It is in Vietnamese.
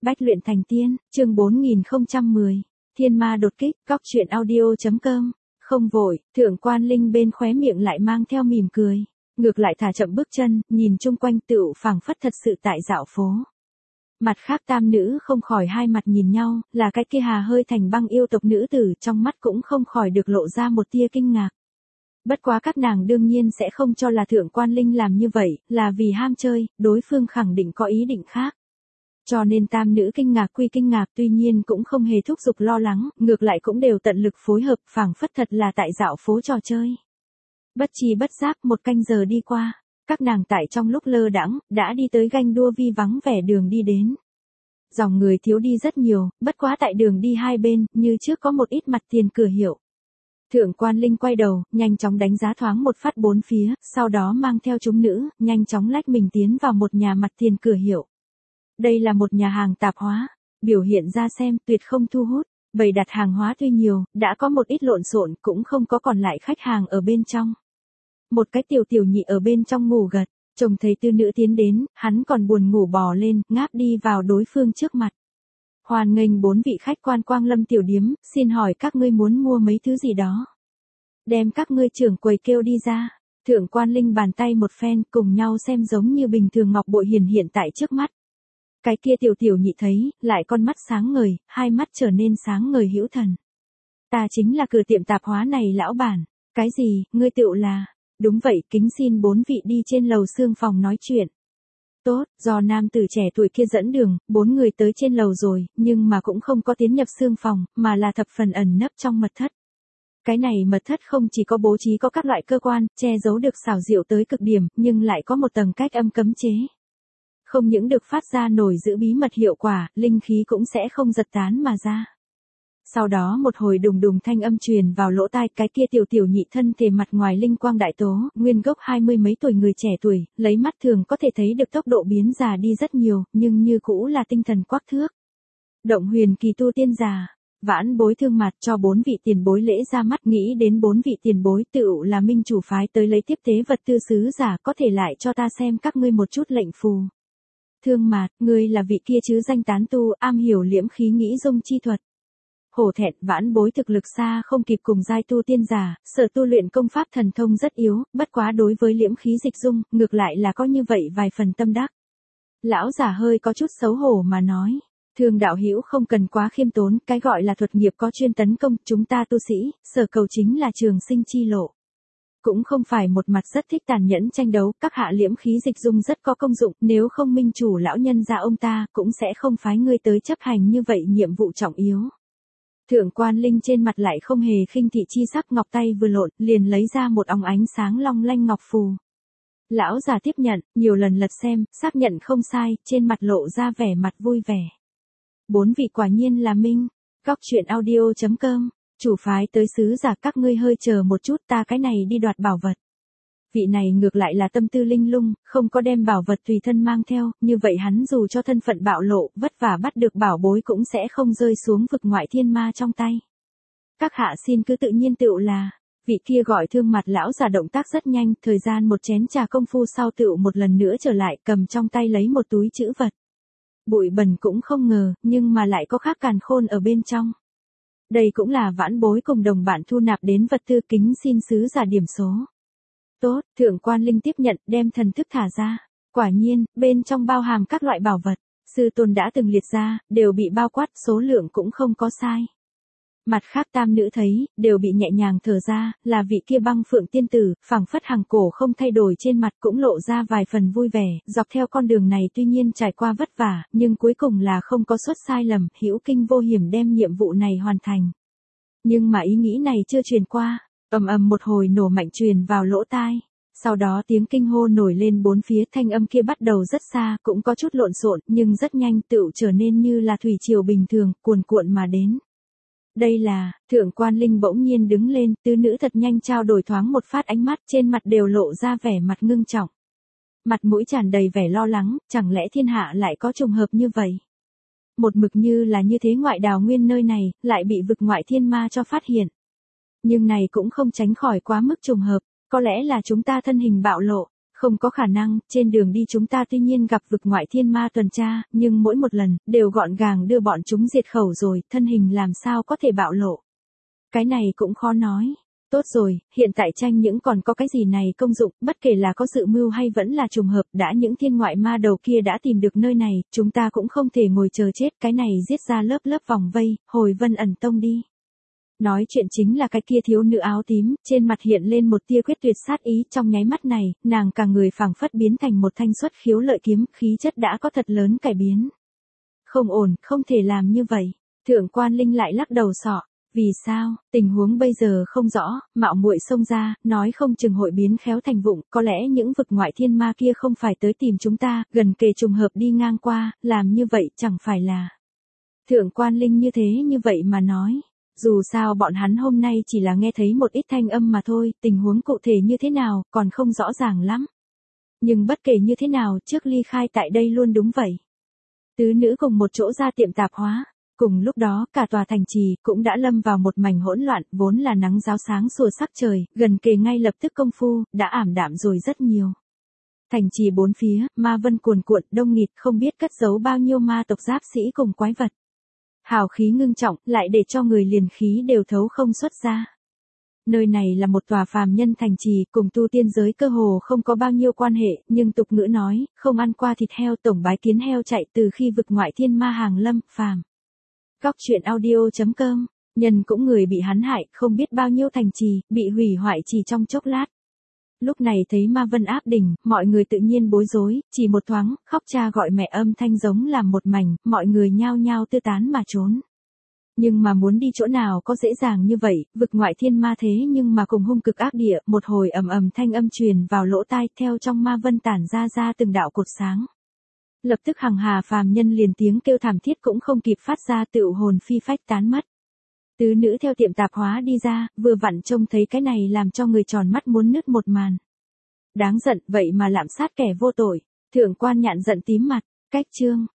Bách luyện thành tiên, chương 4010. Thiên ma đột kích, cóc truyện audio.com. Không vội, Thượng Quan Linh bên khóe miệng lại mang theo mỉm cười. Ngược lại thả chậm bước chân, nhìn chung quanh tựu phảng phất thật sự tại dạo phố. Mặt khác tam nữ không khỏi hai mặt nhìn nhau, là cái kia hà hơi thành băng yêu tộc nữ tử, trong mắt cũng không khỏi được lộ ra một tia kinh ngạc. Bất quá các nàng đương nhiên sẽ không cho là Thượng Quan Linh làm như vậy, là vì ham chơi, đối phương khẳng định có ý định khác. Cho nên tam nữ kinh ngạc quy kinh ngạc, tuy nhiên cũng không hề thúc giục lo lắng, ngược lại cũng đều tận lực phối hợp, phảng phất thật là tại dạo phố trò chơi. Bất chi bất giác một canh giờ đi qua, các nàng tại trong lúc lơ đãng đã đi tới ganh đua vi vắng vẻ đường đi đến. Dòng người thiếu đi rất nhiều, bất quá tại đường đi hai bên, như trước có một ít mặt tiền cửa hiệu. Thượng Quan Linh quay đầu, nhanh chóng đánh giá thoáng một phát bốn phía, sau đó mang theo chúng nữ, nhanh chóng lách mình tiến vào một nhà mặt tiền cửa hiệu. Đây là một nhà hàng tạp hóa, biểu hiện ra xem tuyệt không thu hút, bày đặt hàng hóa tuy nhiều, đã có một ít lộn xộn, cũng không có còn lại khách hàng ở bên trong. Một cái tiểu nhị ở bên trong ngủ gật, trông thấy tư nữ tiến đến, hắn còn buồn ngủ bò lên, ngáp đi vào đối phương trước mặt. Hoan nghênh bốn vị khách quan Quang Lâm tiểu điếm, xin hỏi các ngươi muốn mua mấy thứ gì đó. Đem các ngươi trưởng quầy kêu đi ra. Thượng Quan Linh bàn tay một phen, cùng nhau xem giống như bình thường ngọc bội hiển hiện tại trước mắt. Cái kia tiểu nhị thấy, lại con mắt sáng ngời, hai mắt trở nên sáng ngời hữu thần. Ta chính là cửa tiệm tạp hóa này lão bản. Cái gì, ngươi tựu là? Đúng vậy, kính xin bốn vị đi trên lầu xương phòng nói chuyện. Tốt, do nam tử trẻ tuổi kia dẫn đường, bốn người tới trên lầu rồi, nhưng mà cũng không có tiến nhập xương phòng, mà là thập phần ẩn nấp trong mật thất. Cái này mật thất không chỉ có bố trí có các loại cơ quan, che giấu được xảo diệu tới cực điểm, nhưng lại có một tầng cách âm cấm chế. Không những được phát ra nổi giữ bí mật hiệu quả, linh khí cũng sẽ không giật tán mà ra. Sau đó một hồi đùng đùng thanh âm truyền vào lỗ tai, cái kia tiểu nhị thân thể mặt ngoài linh quang đại tố, nguyên gốc 20 mấy tuổi người trẻ tuổi, lấy mắt thường có thể thấy được tốc độ biến già đi rất nhiều, nhưng như cũ là tinh thần quắc thước. Động huyền kỳ tu tiên già, vãn bối thương mặt cho bốn vị tiền bối lễ ra mắt, nghĩ đến bốn vị tiền bối tựu là minh chủ phái tới lấy tiếp tế vật tư sứ giả, có thể lại cho ta xem các ngươi một chút lệnh phù. Thương mạt, ngươi là vị kia chứ danh tán tu, am hiểu liễm khí nghĩ dung chi thuật. Hổ thẹn, vãn bối thực lực xa không kịp cùng giai tu tiên giả, sở tu luyện công pháp thần thông rất yếu, bất quá đối với liễm khí dịch dung, ngược lại là có như vậy vài phần tâm đắc. Lão giả hơi có chút xấu hổ mà nói, Thương đạo hữu không cần quá khiêm tốn, cái gọi là thuật nghiệp có chuyên tấn công, chúng ta tu sĩ, sở cầu chính là trường sinh chi lộ. Cũng không phải một mặt rất thích tàn nhẫn tranh đấu, các hạ liễm khí dịch dung rất có công dụng, nếu không minh chủ lão nhân gia ông ta, cũng sẽ không phái ngươi tới chấp hành như vậy nhiệm vụ trọng yếu. Thượng Quan Linh trên mặt lại không hề khinh thị chi sắc, ngọc tay vừa lộn, liền lấy ra một óng ánh sáng long lanh ngọc phù. Lão già tiếp nhận, nhiều lần lật xem, xác nhận không sai, trên mặt lộ ra vẻ mặt vui vẻ. Bốn vị quả nhiên là minh, cóc truyện audio.com, chủ phái tới sứ giả, các ngươi hơi chờ một chút, ta cái này đi đoạt bảo vật. Vị này ngược lại là tâm tư linh lung, không có đem bảo vật tùy thân mang theo, như vậy hắn dù cho thân phận bạo lộ, vất vả bắt được bảo bối cũng sẽ không rơi xuống vực ngoại thiên ma trong tay. Các hạ xin cứ tự nhiên tựu là, vị kia gọi Thương mặt lão già động tác rất nhanh, thời gian một chén trà công phu sau tựu một lần nữa trở lại, cầm trong tay lấy một túi trữ vật. Bụi bẩn cũng không ngờ, nhưng mà lại có khác càn khôn ở bên trong. Đây cũng là vãn bối cùng đồng bạn thu nạp đến vật tư, kính xin sứ giả điểm số. Tốt, Thượng Quan Linh tiếp nhận, đem thần thức thả ra. Quả nhiên, bên trong bao hàm các loại bảo vật, sư tôn đã từng liệt ra, đều bị bao quát, số lượng cũng không có sai. Mặt khác tam nữ thấy, đều bị nhẹ nhàng thở ra, là vị kia Băng Phượng tiên tử, phảng phất hàng cổ không thay đổi, trên mặt cũng lộ ra vài phần vui vẻ, dọc theo con đường này tuy nhiên trải qua vất vả, nhưng cuối cùng là không có suất sai lầm, hữu kinh vô hiểm đem nhiệm vụ này hoàn thành. Nhưng mà ý nghĩ này chưa truyền qua, ầm ầm một hồi nổ mạnh truyền vào lỗ tai. Sau đó tiếng kinh hô nổi lên bốn phía, thanh âm kia bắt đầu rất xa, cũng có chút lộn xộn, nhưng rất nhanh tựu trở nên như là thủy triều bình thường, cuồn cuộn mà đến. Đây là, Thượng Quan Linh bỗng nhiên đứng lên, tứ nữ thật nhanh trao đổi thoáng một phát ánh mắt, trên mặt đều lộ ra vẻ mặt ngưng trọng. Mặt mũi tràn đầy vẻ lo lắng, chẳng lẽ thiên hạ lại có trùng hợp như vậy? Một mực như là như thế ngoại đào nguyên nơi này, lại bị vực ngoại thiên ma cho phát hiện. Nhưng này cũng không tránh khỏi quá mức trùng hợp, có lẽ là chúng ta thân hình bạo lộ, Không có khả năng, trên đường đi chúng ta tuy nhiên gặp vực ngoại thiên ma tuần tra, nhưng mỗi một lần, đều gọn gàng đưa bọn chúng diệt khẩu rồi, thân hình làm sao có thể bạo lộ. Cái này cũng khó nói. Tốt rồi, hiện tại tranh những còn có cái gì này công dụng, bất kể là có dự mưu hay vẫn là trùng hợp, đã những thiên ngoại ma đầu kia đã tìm được nơi này, chúng ta cũng không thể ngồi chờ chết, cái này giết ra lớp lớp vòng vây, hồi Vân ẩn tông đi. Nói chuyện chính là cái kia thiếu nữ áo tím, trên mặt hiện lên một tia quyết tuyệt sát ý, trong nháy mắt này, nàng cả người phảng phất biến thành một thanh xuất khiếu lợi kiếm, khí chất đã có thật lớn cải biến. Không ổn, không thể làm như vậy. Thượng quan Linh lại lắc đầu sọ. Vì sao, tình huống bây giờ không rõ, mạo muội xông ra, nói không chừng hội biến khéo thành vụng, có lẽ những vực ngoại thiên ma kia không phải tới tìm chúng ta, gần kề trùng hợp đi ngang qua, làm như vậy chẳng phải là. Thượng quan Linh như vậy mà nói. Dù sao bọn hắn hôm nay chỉ là nghe thấy một ít thanh âm mà thôi, tình huống cụ thể như thế nào, còn không rõ ràng lắm. Nhưng bất kể như thế nào, trước ly khai tại đây luôn đúng vậy. Tứ nữ cùng một chỗ ra tiệm tạp hóa. Cùng lúc đó, cả tòa thành trì cũng đã lâm vào một mảnh hỗn loạn, vốn là nắng ráo sáng sủa sắc trời, gần kề ngay lập tức công phu, đã ảm đạm rồi rất nhiều. Thành trì bốn phía, ma vân cuồn cuộn, đông nghịt, không biết cất giấu bao nhiêu ma tộc giáp sĩ cùng quái vật. Hào khí ngưng trọng, lại để cho người liền khí đều thấu không xuất ra. Nơi này là một tòa phàm nhân thành trì, cùng tu tiên giới cơ hồ không có bao nhiêu quan hệ, nhưng tục ngữ nói, không ăn qua thịt heo tổng bái kiến heo chạy từ khi vực ngoại thiên ma hàng lâm, phàm. Góc truyện audio.com, nhân cũng người bị hắn hại, không biết bao nhiêu thành trì, bị hủy hoại chỉ trong chốc lát. Lúc này thấy ma vân áp đỉnh, mọi người tự nhiên bối rối, chỉ một thoáng, khóc cha gọi mẹ âm thanh giống làm một mảnh, mọi người nhao nhao tư tán mà trốn. Nhưng mà muốn đi chỗ nào có dễ dàng như vậy, vực ngoại thiên ma thế nhưng mà cùng hung cực ác địa, một hồi ầm ầm thanh âm truyền vào lỗ tai, theo trong ma vân tản ra từng đạo cột sáng. Lập tức hằng hà phàm nhân liền tiếng kêu thảm thiết cũng không kịp phát ra, tựu hồn phi phách tán mất. Tứ nữ theo tiệm tạp hóa đi ra, vừa vặn trông thấy cái này làm cho người tròn mắt muốn nứt một màn. Đáng giận, vậy mà lạm sát kẻ vô tội. Thượng quan Nhạn giận tím mặt, cách chương.